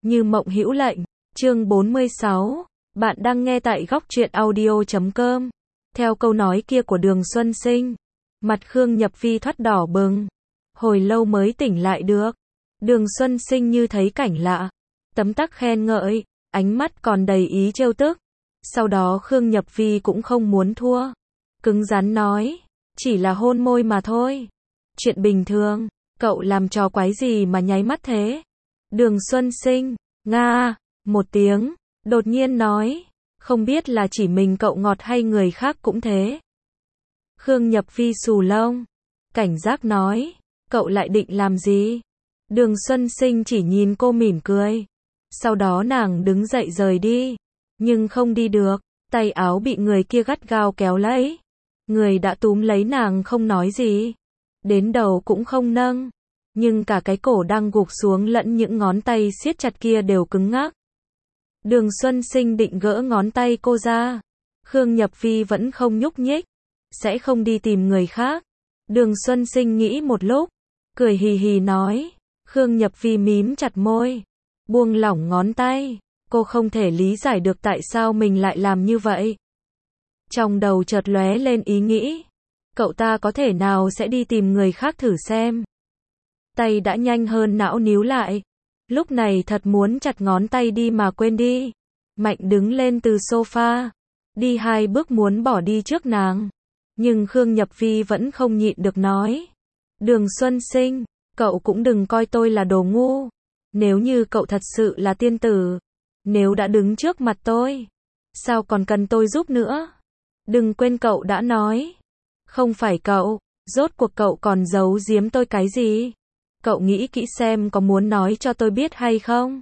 Như mộng hữu lệnh, chương 46. Bạn đang nghe tại góc truyện audio.com. Theo câu nói kia của Đường Xuân Sinh, mặt Khương Nhập Vi thoắt đỏ bừng. Hồi lâu mới tỉnh lại được. Đường Xuân Sinh như thấy cảnh lạ, tấm tắc khen ngợi, ánh mắt còn đầy ý trêu tức. Sau đó Khương Nhập Vi cũng không muốn thua, cứng rắn nói, chỉ là hôn môi mà thôi. Chuyện bình thường, cậu làm trò quái gì mà nháy mắt thế? Đường Xuân Sinh, nga, một tiếng, đột nhiên nói, không biết là chỉ mình cậu ngọt hay người khác cũng thế. Khương Nhập Vi xù lông, cảnh giác nói, cậu lại định làm gì? Đường Xuân Sinh chỉ nhìn cô mỉm cười. Sau đó nàng đứng dậy rời đi, nhưng không đi được, tay áo bị người kia gắt gao kéo lấy. Người đã túm lấy nàng không nói gì, đến đầu cũng không nâng, nhưng cả cái cổ đang gục xuống lẫn những ngón tay siết chặt kia đều cứng ngắc. Đường Xuân Sinh định gỡ ngón tay cô ra, Khương Nhập Vi vẫn không nhúc nhích, sẽ không đi tìm người khác. Đường Xuân Sinh nghĩ một lúc, cười hì hì nói, Khương Nhập Vi mím chặt môi, buông lỏng ngón tay, cô không thể lý giải được tại sao mình lại làm như vậy. Trong đầu chợt lóe lên ý nghĩ, cậu ta có thể nào sẽ đi tìm người khác thử xem. Tay đã nhanh hơn não níu lại, lúc này thật muốn chặt ngón tay đi mà quên đi. Mạnh đứng lên từ sofa, đi 2 bước muốn bỏ đi trước nàng, nhưng Khương Nhập Vi vẫn không nhịn được nói, Đường Xuân Sinh, cậu cũng đừng coi tôi là đồ ngu. Nếu như cậu thật sự là tiên tử, nếu đã đứng trước mặt tôi, sao còn cần tôi giúp nữa? Đừng quên cậu đã nói, không phải cậu, rốt cuộc cậu còn giấu giếm tôi cái gì? Cậu nghĩ kỹ xem có muốn nói cho tôi biết hay không?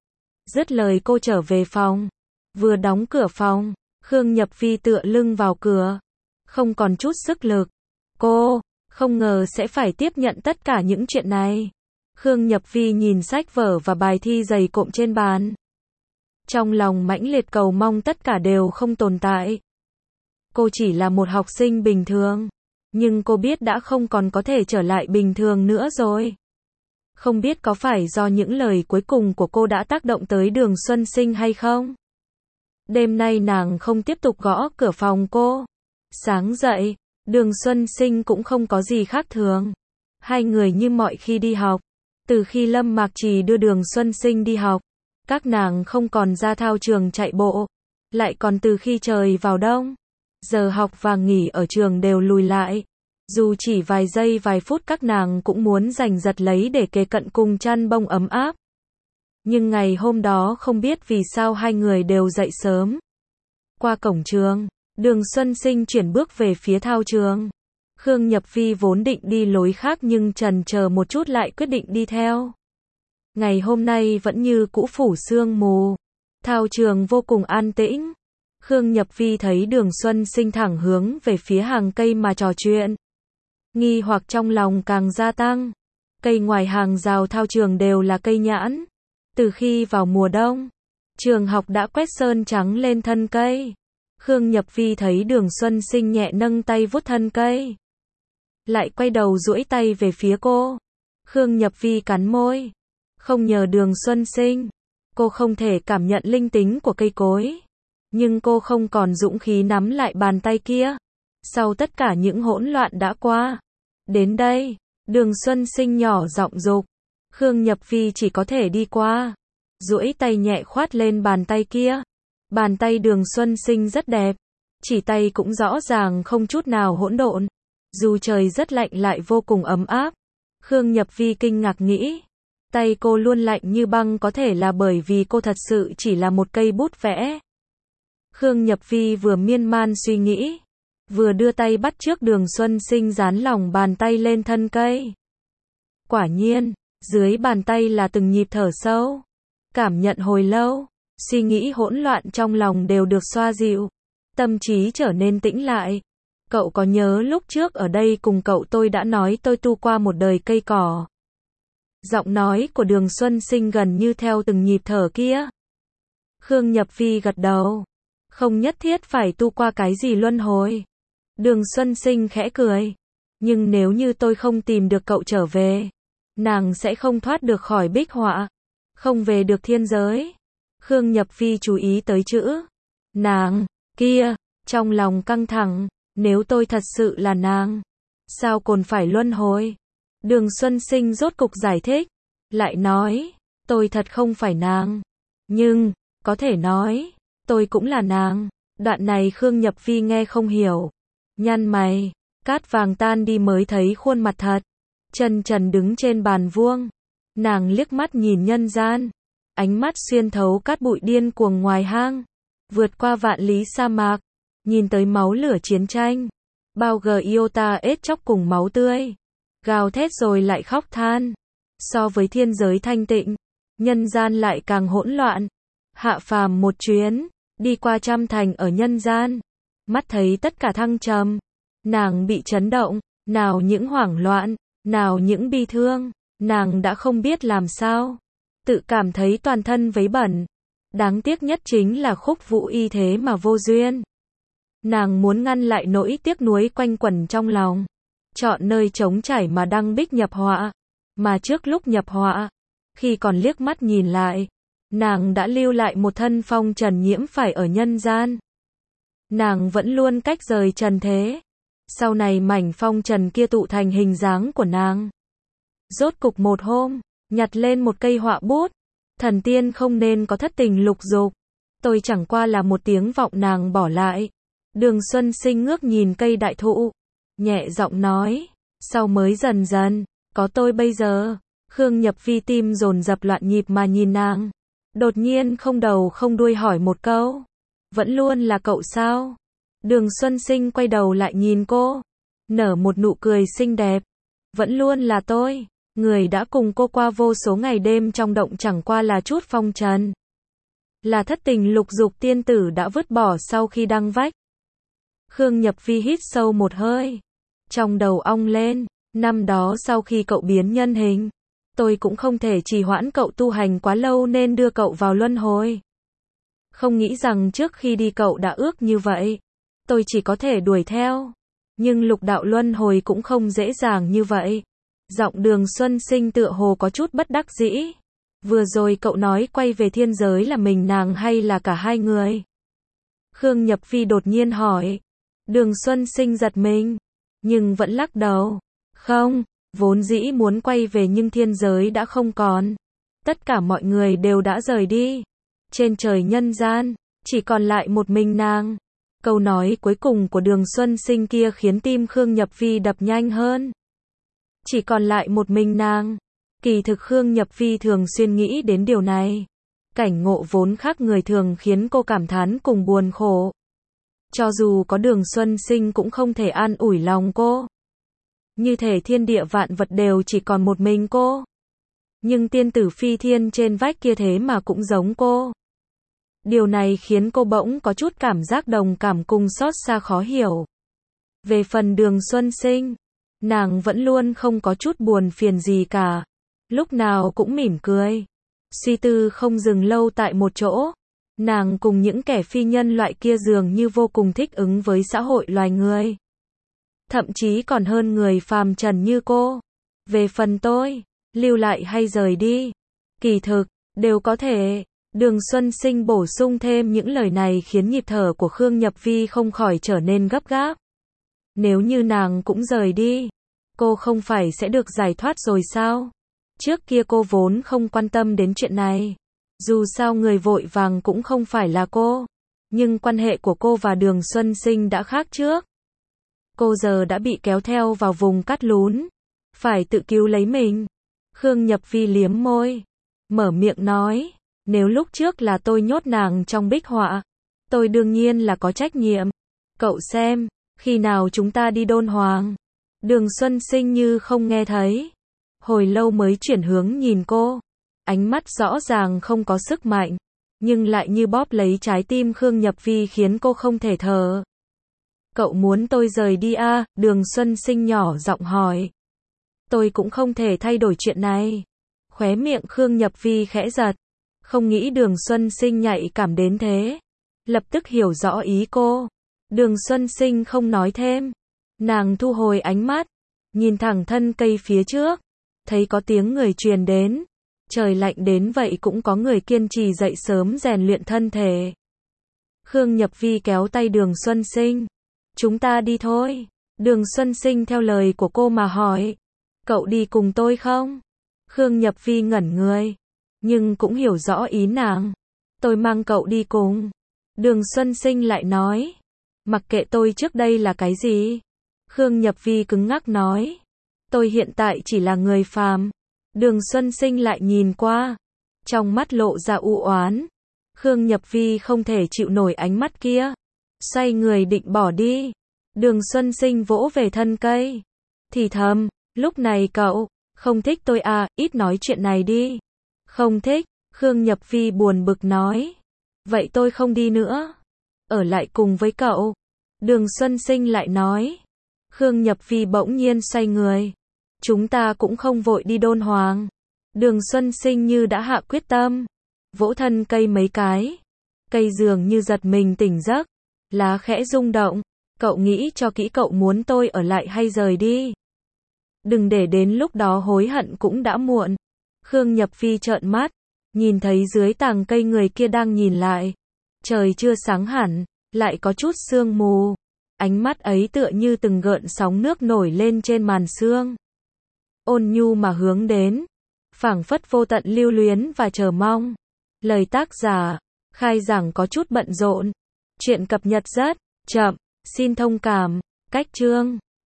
Dứt lời cô trở về phòng, vừa đóng cửa phòng, Khương Nhập Vi tựa lưng vào cửa, không còn chút sức lực. Cô không ngờ sẽ phải tiếp nhận tất cả những chuyện này. Khương Nhập Vi nhìn sách vở và bài thi dày cộm trên bàn, trong lòng mãnh liệt cầu mong tất cả đều không tồn tại. Cô chỉ là một học sinh bình thường, nhưng cô biết đã không còn có thể trở lại bình thường nữa rồi. Không biết có phải do những lời cuối cùng của cô đã tác động tới Đường Xuân Sinh hay không? Đêm nay nàng không tiếp tục gõ cửa phòng cô. Sáng dậy, Đường Xuân Sinh cũng không có gì khác thường. Hai người như mọi khi đi học. Từ khi Lâm Mạc Trì đưa Đường Xuân Sinh đi học, các nàng không còn ra thao trường chạy bộ. Lại còn từ khi trời vào đông, giờ học và nghỉ ở trường đều lùi lại. Dù chỉ vài giây vài phút các nàng cũng muốn giành giật lấy để kề cận cùng chăn bông ấm áp. Nhưng ngày hôm đó không biết vì sao hai người đều dậy sớm. Qua cổng trường, Đường Xuân Sinh chuyển bước về phía thao trường. Khương Nhập Vi vốn định đi lối khác nhưng chần chờ một chút lại quyết định đi theo. Ngày hôm nay vẫn như cũ phủ sương mù. Thao trường vô cùng an tĩnh. Khương Nhập Vi thấy Đường Xuân Sinh thẳng hướng về phía hàng cây mà trò chuyện. Nghi hoặc trong lòng càng gia tăng. Cây ngoài hàng rào thao trường đều là cây nhãn. Từ khi vào mùa đông, trường học đã quét sơn trắng lên thân cây. Khương Nhập Vi thấy Đường Xuân Sinh nhẹ nâng tay vuốt thân cây, lại quay đầu duỗi tay về phía cô. Khương Nhập Vi cắn môi. Không nhờ Đường Xuân Sinh, cô không thể cảm nhận linh tính của cây cối. Nhưng cô không còn dũng khí nắm lại bàn tay kia. Sau tất cả những hỗn loạn đã qua, đến đây, Đường Xuân Sinh nhỏ giọng dục. Khương Nhập Vi chỉ có thể đi qua, duỗi tay nhẹ khoát lên bàn tay kia. Bàn tay Đường Xuân Sinh rất đẹp, chỉ tay cũng rõ ràng không chút nào hỗn độn. Dù trời rất lạnh lại vô cùng ấm áp. Khương Nhập Vi kinh ngạc nghĩ, tay cô luôn lạnh như băng có thể là bởi vì cô thật sự chỉ là một cây bút vẽ. Khương Nhập Vi vừa miên man suy nghĩ, vừa đưa tay bắt trước Đường Xuân Sinh dán lòng bàn tay lên thân cây. Quả nhiên, dưới bàn tay là từng nhịp thở sâu. Cảm nhận hồi lâu, suy nghĩ hỗn loạn trong lòng đều được xoa dịu. Tâm trí trở nên tĩnh lại. Cậu có nhớ lúc trước ở đây cùng cậu tôi đã nói tôi tu qua một đời cây cỏ? Giọng nói của Đường Xuân Sinh gần như theo từng nhịp thở kia. Khương Nhập Vi gật đầu. Không nhất thiết phải tu qua cái gì luân hồi. Đường Xuân Sinh khẽ cười. Nhưng nếu như tôi không tìm được cậu trở về, nàng sẽ không thoát được khỏi bích họa. không về được thiên giới. Khương Nhập Vi chú ý tới chữ nàng kia, trong lòng căng thẳng, nếu tôi thật sự là nàng, sao còn phải luân hồi? Đường Xuân Sinh rốt cục giải thích, lại nói, tôi thật không phải nàng, nhưng, có thể nói, tôi cũng là nàng. Đoạn này Khương Nhập Vi nghe không hiểu, nhăn mày, cát vàng tan đi mới thấy khuôn mặt thật. Chân trần đứng trên bàn vuông, nàng liếc mắt nhìn nhân gian, ánh mắt xuyên thấu cát bụi điên cuồng ngoài hang, vượt qua vạn lý sa mạc, nhìn tới máu lửa chiến tranh, bao gồm iota ết chóc cùng máu tươi, gào thét rồi lại khóc than. So với thiên giới thanh tịnh, nhân gian lại càng hỗn loạn. Hạ phàm một chuyến, đi qua trăm thành ở nhân gian, mắt thấy tất cả thăng trầm, nàng bị chấn động, nào những hoảng loạn, nào những bi thương, nàng đã không biết làm sao, tự cảm thấy toàn thân vấy bẩn. Đáng tiếc nhất chính là Khúc Vũ Y thế mà vô duyên. Nàng muốn ngăn lại nỗi tiếc nuối quanh quẩn trong lòng, chọn nơi trống trải mà đăng bích nhập họa. Mà trước lúc nhập họa, khi còn liếc mắt nhìn lại, nàng đã lưu lại một thân phong trần nhiễm phải ở nhân gian. Nàng vẫn luôn cách rời trần thế. Sau này mảnh phong trần kia tụ thành hình dáng của nàng. Rốt cục một hôm, nhặt lên một cây họa bút. Thần tiên không nên có thất tình lục dục. Tôi chẳng qua là một tiếng vọng nàng bỏ lại. Đường Xuân Sinh ngước nhìn cây đại thụ, nhẹ giọng nói, sau mới dần dần, có tôi bây giờ. Khương Nhập Vi tim dồn dập loạn nhịp mà nhìn nàng. Đột nhiên không đầu không đuôi hỏi một câu. Vẫn luôn là cậu sao? Đường Xuân Sinh quay đầu lại nhìn cô, nở một nụ cười xinh đẹp. Vẫn luôn là tôi, người đã cùng cô qua vô số ngày đêm trong động chẳng qua là chút phong trần. Là thất tình lục dục tiên tử đã vứt bỏ sau khi đăng vách. Khương Nhập Vi hít sâu một hơi, trong đầu ong lên, năm đó sau khi cậu biến nhân hình, tôi cũng không thể trì hoãn cậu tu hành quá lâu nên đưa cậu vào luân hồi. Không nghĩ rằng trước khi đi cậu đã ước như vậy. Tôi chỉ có thể đuổi theo. Nhưng lục đạo luân hồi cũng không dễ dàng như vậy. Giọng Đường Xuân Sinh tựa hồ có chút bất đắc dĩ. Vừa rồi cậu nói quay về thiên giới là mình nàng hay là cả hai người? Khương Nhập Vi đột nhiên hỏi. Đường Xuân Sinh giật mình, nhưng vẫn lắc đầu. Không, vốn dĩ muốn quay về nhưng thiên giới đã không còn. Tất cả mọi người đều đã rời đi. Trên trời nhân gian, chỉ còn lại một mình nàng. Câu nói cuối cùng của Đường Xuân Sinh kia khiến tim Khương Nhập Vi đập nhanh hơn. Chỉ còn lại một mình nàng. Kỳ thực Khương Nhập Vi thường xuyên nghĩ đến điều này. Cảnh ngộ vốn khác người thường khiến cô cảm thán cùng buồn khổ. Cho dù có Đường Xuân Sinh cũng không thể an ủi lòng cô. Như thể thiên địa vạn vật đều chỉ còn một mình cô. Nhưng tiên tử phi thiên trên vách kia thế mà cũng giống cô. Điều này khiến cô bỗng có chút cảm giác đồng cảm cùng xót xa khó hiểu. Về phần Đường Xuân Sinh, nàng vẫn luôn không có chút buồn phiền gì cả. Lúc nào cũng mỉm cười. Suy tư không dừng lâu tại một chỗ. Nàng cùng những kẻ phi nhân loại kia dường như vô cùng thích ứng với xã hội loài người. Thậm chí còn hơn người phàm trần như cô. Về phần tôi, lưu lại hay rời đi, kỳ thực, đều có thể. Đường Xuân Sinh bổ sung thêm những lời này khiến nhịp thở của Khương Nhập Vi không khỏi trở nên gấp gáp. Nếu như nàng cũng rời đi, cô không phải sẽ được giải thoát rồi sao? Trước kia cô vốn không quan tâm đến chuyện này. Dù sao người vội vàng cũng không phải là cô. Nhưng quan hệ của cô và Đường Xuân Sinh đã khác trước. Cô giờ đã bị kéo theo vào vùng cát lún. Phải tự cứu lấy mình. Khương Nhập Vi liếm môi, mở miệng nói. Nếu lúc trước là tôi nhốt nàng trong bích họa, tôi đương nhiên là có trách nhiệm. Cậu xem, khi nào chúng ta đi Đôn Hoàng? Đường Xuân Sinh như không nghe thấy. Hồi lâu mới chuyển hướng nhìn cô. Ánh mắt rõ ràng không có sức mạnh, nhưng lại như bóp lấy trái tim Khương Nhập Vi khiến cô không thể thở. Cậu muốn tôi rời đi à? Đường Xuân Sinh nhỏ giọng hỏi. Tôi cũng không thể thay đổi chuyện này. Khóe miệng Khương Nhập Vi khẽ giật. Không nghĩ Đường Xuân Sinh nhạy cảm đến thế. Lập tức hiểu rõ ý cô. Đường Xuân Sinh không nói thêm. Nàng thu hồi ánh mắt, nhìn thẳng thân cây phía trước. Thấy có tiếng người truyền đến. Trời lạnh đến vậy cũng có người kiên trì dậy sớm rèn luyện thân thể. Khương Nhập Vi kéo tay Đường Xuân Sinh. Chúng ta đi thôi. Đường Xuân Sinh theo lời của cô mà hỏi. Cậu đi cùng tôi không? Khương Nhập Vi ngẩn người. Nhưng cũng hiểu rõ ý nàng. Tôi mang cậu đi cùng. Đường Xuân Sinh lại nói. Mặc kệ tôi trước đây là cái gì? Khương Nhập Vi cứng ngắc nói. Tôi hiện tại chỉ là người phàm. Đường Xuân Sinh lại nhìn qua. Trong mắt lộ ra u oán. Khương Nhập Vi không thể chịu nổi ánh mắt kia. Xoay người định bỏ đi. Đường Xuân Sinh vỗ về thân cây. Thì thầm, lúc này cậu, không thích tôi à, ít nói chuyện này đi. Không thích, Khương Nhập Vi buồn bực nói. Vậy tôi không đi nữa. Ở lại cùng với cậu. Đường Xuân Sinh lại nói. Khương Nhập Vi bỗng nhiên xoay người. Chúng ta cũng không vội đi Đôn Hoàng. Đường Xuân Sinh như đã hạ quyết tâm. Vỗ thân cây mấy cái. Cây dường như giật mình tỉnh giấc. Lá khẽ rung động. Cậu nghĩ cho kỹ, cậu muốn tôi ở lại hay rời đi? Đừng để đến lúc đó hối hận cũng đã muộn. Khương Nhập Vi trợn mắt. Nhìn thấy dưới tàng cây người kia đang nhìn lại. Trời chưa sáng hẳn, lại có chút sương mù. Ánh mắt ấy tựa như từng gợn sóng nước nổi lên trên màn sương. Ôn nhu mà hướng đến. Phảng phất vô tận lưu luyến và chờ mong. Lời tác giả, khai giảng có chút bận rộn. Chuyện cập nhật rất chậm, xin thông cảm. Cách chương